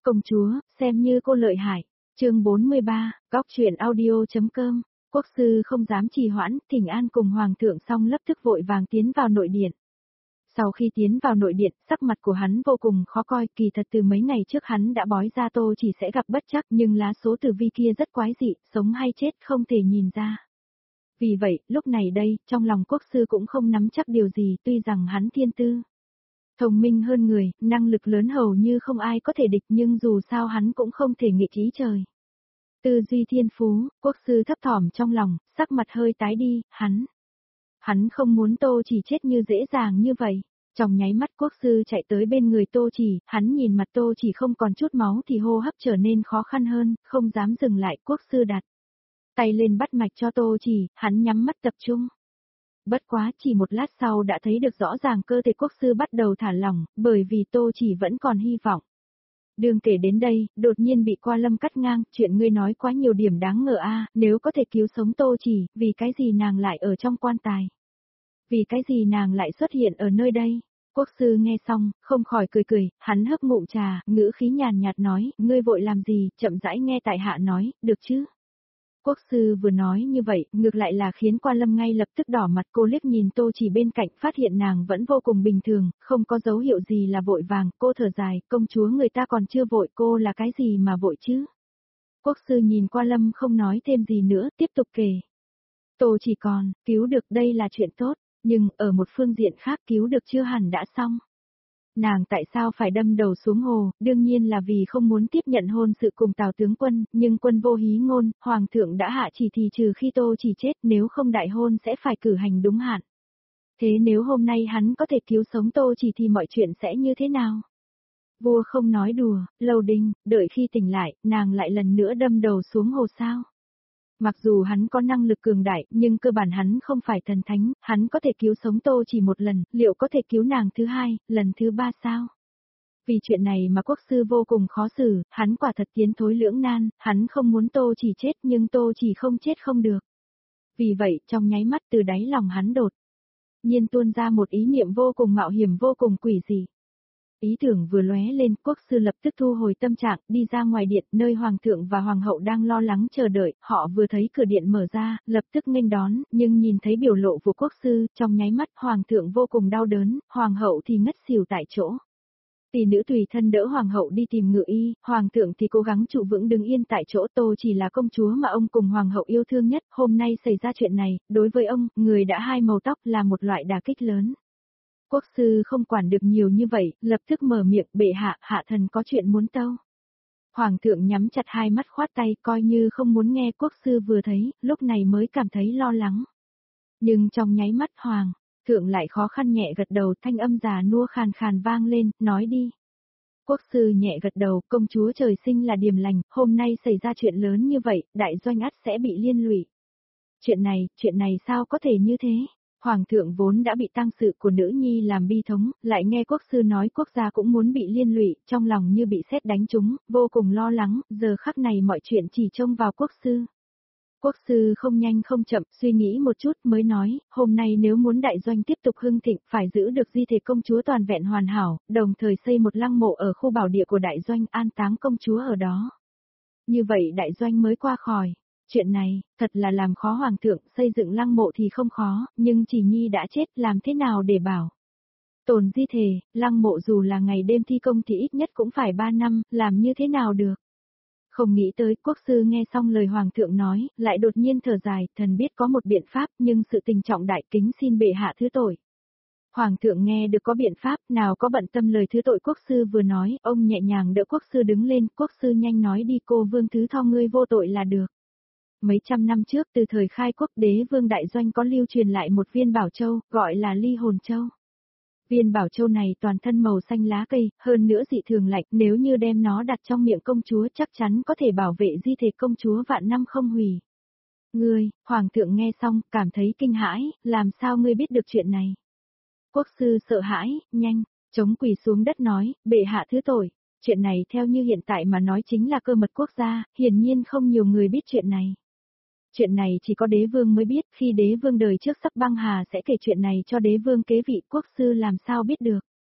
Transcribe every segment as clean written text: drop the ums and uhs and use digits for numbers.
Công chúa, xem như cô lợi hại. Chương 43, góc truyện audio.com. Quốc sư không dám trì hoãn, thỉnh an cùng hoàng thượng xong lập tức vội vàng tiến vào nội điện. Sau khi tiến vào nội điện, sắc mặt của hắn vô cùng khó coi, kỳ thật từ mấy ngày trước hắn đã bói ra Tô Chỉ sẽ gặp bất trắc, nhưng lá số tử vi kia rất quái dị, sống hay chết không thể nhìn ra. Vì vậy, lúc này đây, trong lòng quốc sư cũng không nắm chắc điều gì, tuy rằng hắn thiên tư thông minh hơn người, năng lực lớn hầu như không ai có thể địch, nhưng dù sao hắn cũng không thể nghịch ý trời. Tư duy thiên phú, quốc sư thấp thỏm trong lòng, sắc mặt hơi tái đi, hắn không muốn Tô Chỉ chết như dễ dàng như vậy. Trong nháy mắt quốc sư chạy tới bên người Tô Chỉ, hắn nhìn mặt Tô Chỉ không còn chút máu thì hô hấp trở nên khó khăn hơn, không dám dừng lại, quốc sư đặt tay lên bắt mạch cho Tô Chỉ, hắn nhắm mắt tập trung. Bất quá chỉ một lát sau đã thấy được rõ ràng cơ thể quốc sư bắt đầu thả lỏng, bởi vì Tô Chỉ vẫn còn hy vọng. Đường kể đến đây, đột nhiên bị Qua Lâm cắt ngang, chuyện ngươi nói quá nhiều điểm đáng ngờ a, nếu có thể cứu sống Tô Chỉ, vì cái gì nàng lại ở trong quan tài? Vì cái gì nàng lại xuất hiện ở nơi đây? Quốc sư nghe xong, không khỏi cười cười, hắn hấp ngụm trà, ngữ khí nhàn nhạt nói, ngươi vội làm gì, chậm rãi nghe tại hạ nói, được chứ? Quốc sư vừa nói như vậy, ngược lại là khiến Qua Lâm ngay lập tức đỏ mặt, cô liếc nhìn Tô Chỉ bên cạnh, phát hiện nàng vẫn vô cùng bình thường, không có dấu hiệu gì là vội vàng, cô thở dài, công chúa người ta còn chưa vội, cô là cái gì mà vội chứ? Quốc sư nhìn Qua Lâm không nói thêm gì nữa, tiếp tục kể. Tô Chỉ còn, cứu được đây là chuyện tốt, nhưng ở một phương diện khác cứu được chưa hẳn đã xong. Nàng tại sao phải đâm đầu xuống hồ, đương nhiên là vì không muốn tiếp nhận hôn sự cùng Tào tướng quân, nhưng quân vô hí ngôn, hoàng thượng đã hạ chỉ thì trừ khi Tô Chỉ chết, nếu không đại hôn sẽ phải cử hành đúng hạn. Thế nếu hôm nay hắn có thể cứu sống Tô Chỉ thì mọi chuyện sẽ như thế nào? Vua không nói đùa, Lầu Đình, đợi khi tỉnh lại, nàng lại lần nữa đâm đầu xuống hồ sao? Mặc dù hắn có năng lực cường đại, nhưng cơ bản hắn không phải thần thánh, hắn có thể cứu sống Tô Chỉ một lần, liệu có thể cứu nàng thứ hai, lần thứ ba sao? Vì chuyện này mà quốc sư vô cùng khó xử, hắn quả thật tiến thối lưỡng nan, hắn không muốn Tô Chỉ chết nhưng Tô Chỉ không chết không được. Vì vậy, trong nháy mắt từ đáy lòng hắn đột nhiên tuôn ra một ý niệm vô cùng mạo hiểm vô cùng quỷ dị. Ý tưởng vừa lóe lên, quốc sư lập tức thu hồi tâm trạng, đi ra ngoài điện, nơi hoàng thượng và hoàng hậu đang lo lắng chờ đợi, họ vừa thấy cửa điện mở ra, lập tức nghênh đón, nhưng nhìn thấy biểu lộ của quốc sư, trong nháy mắt hoàng thượng vô cùng đau đớn, hoàng hậu thì ngất xỉu tại chỗ. Tỷ nữ tùy thân đỡ hoàng hậu đi tìm ngự y, hoàng thượng thì cố gắng trụ vững đứng yên tại chỗ. Tô Chỉ là công chúa mà ông cùng hoàng hậu yêu thương nhất, hôm nay xảy ra chuyện này, đối với ông, người đã hai màu tóc là một loại đả kích lớn. Quốc sư không quản được nhiều như vậy, lập tức mở miệng, bệ hạ, hạ thần có chuyện muốn tâu. Hoàng thượng nhắm chặt hai mắt khoát tay, coi như không muốn nghe. Quốc sư vừa thấy, lúc này mới cảm thấy lo lắng. Nhưng trong nháy mắt hoàng thượng lại khó khăn nhẹ gật đầu, thanh âm già nua khàn khàn vang lên, nói đi. Quốc sư nhẹ gật đầu, công chúa trời sinh là điềm lành, hôm nay xảy ra chuyện lớn như vậy, đại doanh ắt sẽ bị liên lụy. Chuyện này sao có thể như thế? Hoàng thượng vốn đã bị tang sự của nữ nhi làm bi thống, lại nghe quốc sư nói quốc gia cũng muốn bị liên lụy, trong lòng như bị sét đánh trúng, vô cùng lo lắng, giờ khắc này mọi chuyện chỉ trông vào quốc sư. Quốc sư không nhanh không chậm, suy nghĩ một chút mới nói, hôm nay nếu muốn đại doanh tiếp tục hưng thịnh, phải giữ được di thể công chúa toàn vẹn hoàn hảo, đồng thời xây một lăng mộ ở khu bảo địa của đại doanh, an táng công chúa ở đó. Như vậy đại doanh mới qua khỏi. Chuyện này, thật là làm khó hoàng thượng, xây dựng lăng mộ thì không khó, nhưng Chỉ Nhi đã chết, làm thế nào để bảo tồn di thể, lăng mộ dù là ngày đêm thi công thì ít nhất cũng phải 3 năm, làm như thế nào được? Không nghĩ tới, quốc sư nghe xong lời hoàng thượng nói, lại đột nhiên thở dài, thần biết có một biện pháp, nhưng sự tình trọng đại, kính xin bệ hạ thứ tội. Hoàng thượng nghe được có biện pháp, nào có bận tâm lời thứ tội quốc sư vừa nói, ông nhẹ nhàng đỡ quốc sư đứng lên, quốc sư nhanh nói đi, cô vương thứ tho ngươi vô tội là được. Mấy trăm năm trước, từ thời khai quốc, đế vương đại doanh có lưu truyền lại một viên bảo châu, gọi là ly hồn châu. Viên bảo châu này toàn thân màu xanh lá cây, hơn nữa dị thường lạnh, nếu như đem nó đặt trong miệng công chúa chắc chắn có thể bảo vệ di thể công chúa vạn năm không hủy. Ngươi, hoàng thượng nghe xong, cảm thấy kinh hãi, làm sao ngươi biết được chuyện này? Quốc sư sợ hãi, nhanh, chống quỳ xuống đất nói, bệ hạ thứ tội. Chuyện này theo như hiện tại mà nói chính là cơ mật quốc gia, hiển nhiên không nhiều người biết chuyện này. Chuyện này chỉ có đế vương mới biết, khi đế vương đời trước sắp băng hà sẽ kể chuyện này cho đế vương kế vị, quốc sư làm sao biết được.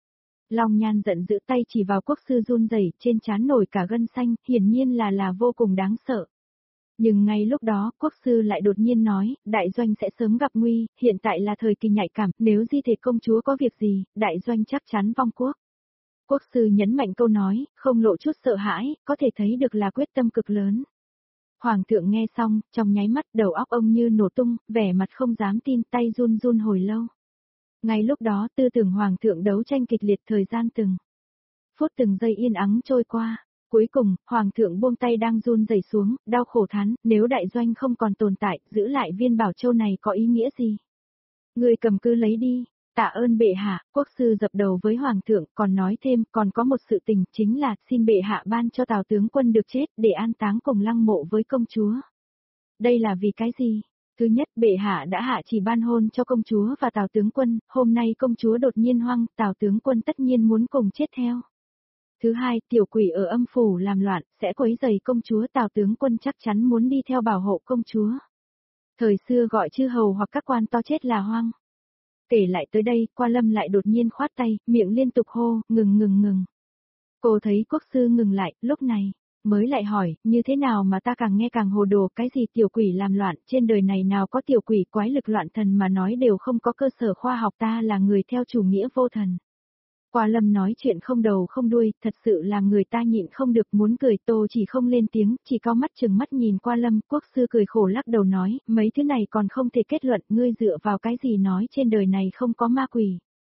Long Nhan giận dữ tay chỉ vào quốc sư run rẩy, trên trán nổi cả gân xanh, hiển nhiên là vô cùng đáng sợ. Nhưng ngay lúc đó, quốc sư lại đột nhiên nói, đại doanh sẽ sớm gặp nguy, hiện tại là thời kỳ nhạy cảm, nếu di thể công chúa có việc gì, đại doanh chắc chắn vong quốc. Quốc sư nhấn mạnh câu nói, không lộ chút sợ hãi, có thể thấy được là quyết tâm cực lớn. Hoàng thượng nghe xong, trong nháy mắt đầu óc ông như nổ tung, vẻ mặt không dám tin, tay run run hồi lâu. Ngay lúc đó tư tưởng hoàng thượng đấu tranh kịch liệt, thời gian từng phút từng giây yên ắng trôi qua. Cuối cùng, hoàng thượng buông tay đang run rẩy xuống, đau khổ thán, nếu đại doanh không còn tồn tại, giữ lại Viên Bảo Châu này có ý nghĩa gì? Người cầm cứ lấy đi. Tạ ơn bệ hạ, quốc sư dập đầu với hoàng thượng, còn nói thêm, còn có một sự tình, chính là, xin bệ hạ ban cho Tào tướng quân được chết, để an táng cùng lăng mộ với công chúa. Đây là vì cái gì? Thứ nhất, bệ hạ đã hạ chỉ ban hôn cho công chúa và Tào tướng quân, hôm nay công chúa đột nhiên hoang, Tào tướng quân tất nhiên muốn cùng chết theo. Thứ hai, tiểu quỷ ở âm phủ làm loạn, sẽ quấy rầy công chúa, Tào tướng quân chắc chắn muốn đi theo bảo hộ công chúa. Thời xưa gọi chư hầu hoặc các quan to chết là hoang. Kể lại tới đây, Qua Lâm lại đột nhiên khoát tay, miệng liên tục hô, ngừng. Cô thấy quốc sư ngừng lại, lúc này, mới lại hỏi, như thế nào mà ta càng nghe càng hồ đồ, cái gì tiểu quỷ làm loạn, trên đời này nào có tiểu quỷ quái lực loạn thần mà nói đều không có cơ sở khoa học, ta là người theo chủ nghĩa vô thần. Qua Lâm nói chuyện không đầu không đuôi, thật sự làm người ta nhịn không được muốn cười, Tô chỉ không lên tiếng, chỉ cao mắt chừng mắt nhìn Qua Lâm, quốc sư cười khổ lắc đầu nói, mấy thứ này còn không thể kết luận, ngươi dựa vào cái gì nói trên đời này không có ma quỷ.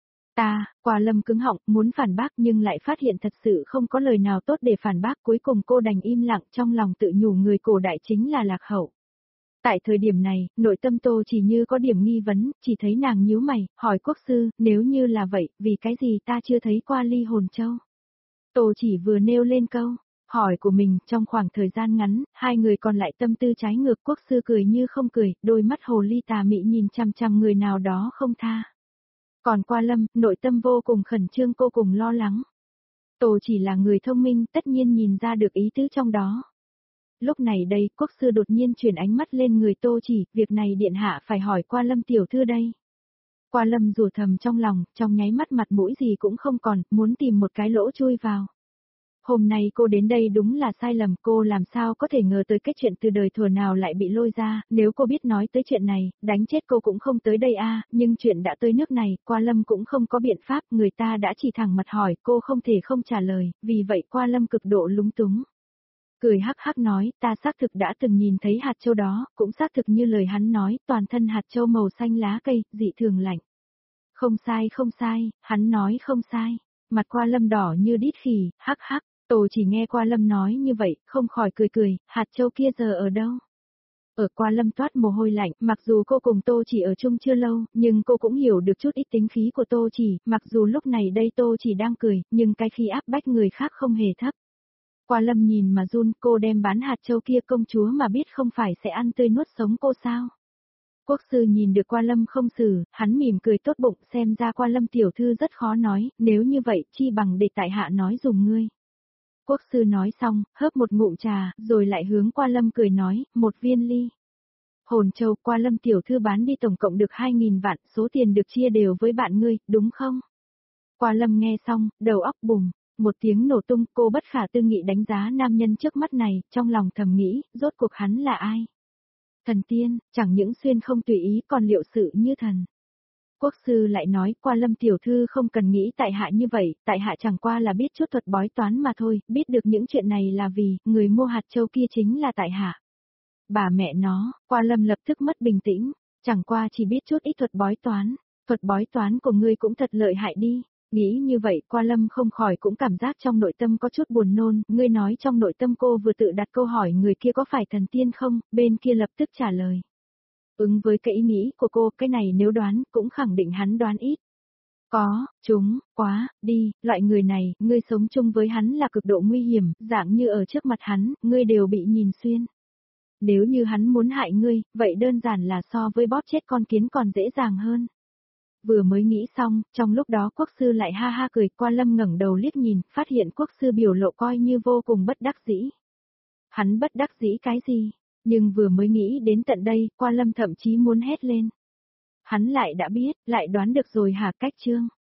Qua Lâm cứng họng, muốn phản bác nhưng lại phát hiện thật sự không có lời nào tốt để phản bác, cuối cùng cô đành im lặng, trong lòng tự nhủ người cổ đại chính là lạc hậu. Tại thời điểm này, nội tâm Tô chỉ như có điểm nghi vấn, chỉ thấy nàng nhíu mày, hỏi quốc sư, nếu như là vậy, vì cái gì ta chưa thấy qua Ly Hồn Châu? Tô chỉ vừa nêu lên câu hỏi của mình, trong khoảng thời gian ngắn, hai người còn lại tâm tư trái ngược, quốc sư cười như không cười, đôi mắt hồ ly tà mị nhìn chằm chằm người nào đó không tha. Còn Qua Lâm, nội tâm vô cùng khẩn trương, cô cùng lo lắng. Tô chỉ là người thông minh, tất nhiên nhìn ra được ý tứ trong đó. Lúc này đây, quốc sư đột nhiên chuyển ánh mắt lên người Tô chỉ, việc này điện hạ phải hỏi Qua Lâm tiểu thư đây. Qua Lâm rủa thầm trong lòng, trong nháy mắt mặt mũi gì cũng không còn, muốn tìm một cái lỗ chui vào. Hôm nay cô đến đây đúng là sai lầm, cô làm sao có thể ngờ tới cái chuyện từ đời thuở nào lại bị lôi ra, nếu cô biết nói tới chuyện này, đánh chết cô cũng không tới đây nhưng chuyện đã tới nước này, Qua Lâm cũng không có biện pháp, người ta đã chỉ thẳng mặt hỏi, cô không thể không trả lời, vì vậy Qua Lâm cực độ lúng túng. Cười hắc hắc nói, ta xác thực đã từng nhìn thấy hạt châu đó, cũng xác thực như lời hắn nói, toàn thân hạt châu màu xanh lá cây, dị thường lạnh. Không sai, hắn nói không sai. Mặt Qua Lâm đỏ như đít khỉ, hắc hắc, Tô chỉ nghe Qua Lâm nói như vậy, không khỏi cười, hạt châu kia giờ ở đâu? Ở Qua Lâm toát mồ hôi lạnh, mặc dù cô cùng Tô chỉ ở chung chưa lâu, nhưng cô cũng hiểu được chút ít tính khí của Tô chỉ, mặc dù lúc này đây Tô chỉ đang cười, nhưng cái khi áp bách người khác không hề thấp. Qua Lâm nhìn mà run, cô đem bán hạt châu kia, công chúa mà biết không phải sẽ ăn tươi nuốt sống cô sao? Quốc sư nhìn được Qua Lâm không xử, hắn mỉm cười tốt bụng, xem ra Qua Lâm tiểu thư rất khó nói, nếu như vậy, chi bằng để tại hạ nói dùng ngươi. Quốc sư nói xong, hớp một ngụm trà, rồi lại hướng Qua Lâm cười nói, một viên ly. Hồn châu, Qua Lâm tiểu thư bán đi tổng cộng được 2.000 vạn, số tiền được chia đều với bạn ngươi, đúng không? Qua Lâm nghe xong, đầu óc bùng. Một tiếng nổ tung, cô bất khả tư nghị đánh giá nam nhân trước mắt này, trong lòng thầm nghĩ, rốt cuộc hắn là ai? Thần tiên, chẳng những xuyên không tùy ý còn liệu sự như thần. Quốc sư lại nói, Qua Lâm tiểu thư không cần nghĩ tại hạ như vậy, tại hạ chẳng qua là biết chút thuật bói toán mà thôi, biết được những chuyện này là vì, người mua hạt châu kia chính là tại hạ. Bà mẹ nó, Qua Lâm lập tức mất bình tĩnh, chẳng qua chỉ biết chút ít thuật bói toán của ngươi cũng thật lợi hại đi. Nghĩ như vậy, Qua Lâm không khỏi cũng cảm giác trong nội tâm có chút buồn nôn, ngươi nói trong nội tâm cô vừa tự đặt câu hỏi người kia có phải thần tiên không, bên kia lập tức trả lời. Ứng với cái ý nghĩ của cô, cái này nếu đoán, cũng khẳng định hắn đoán ít. Loại người này, ngươi sống chung với hắn là cực độ nguy hiểm, dạng như ở trước mặt hắn, ngươi đều bị nhìn xuyên. Nếu như hắn muốn hại ngươi, vậy đơn giản là so với bóp chết con kiến còn dễ dàng hơn. Vừa mới nghĩ xong, trong lúc đó quốc sư lại ha ha cười, Qua Lâm ngẩng đầu liếc nhìn, phát hiện quốc sư biểu lộ coi như vô cùng bất đắc dĩ. Hắn bất đắc dĩ cái gì? Nhưng vừa mới nghĩ đến tận đây, Qua Lâm thậm chí muốn hét lên. Hắn lại đã biết, lại đoán được rồi hả? Cách chương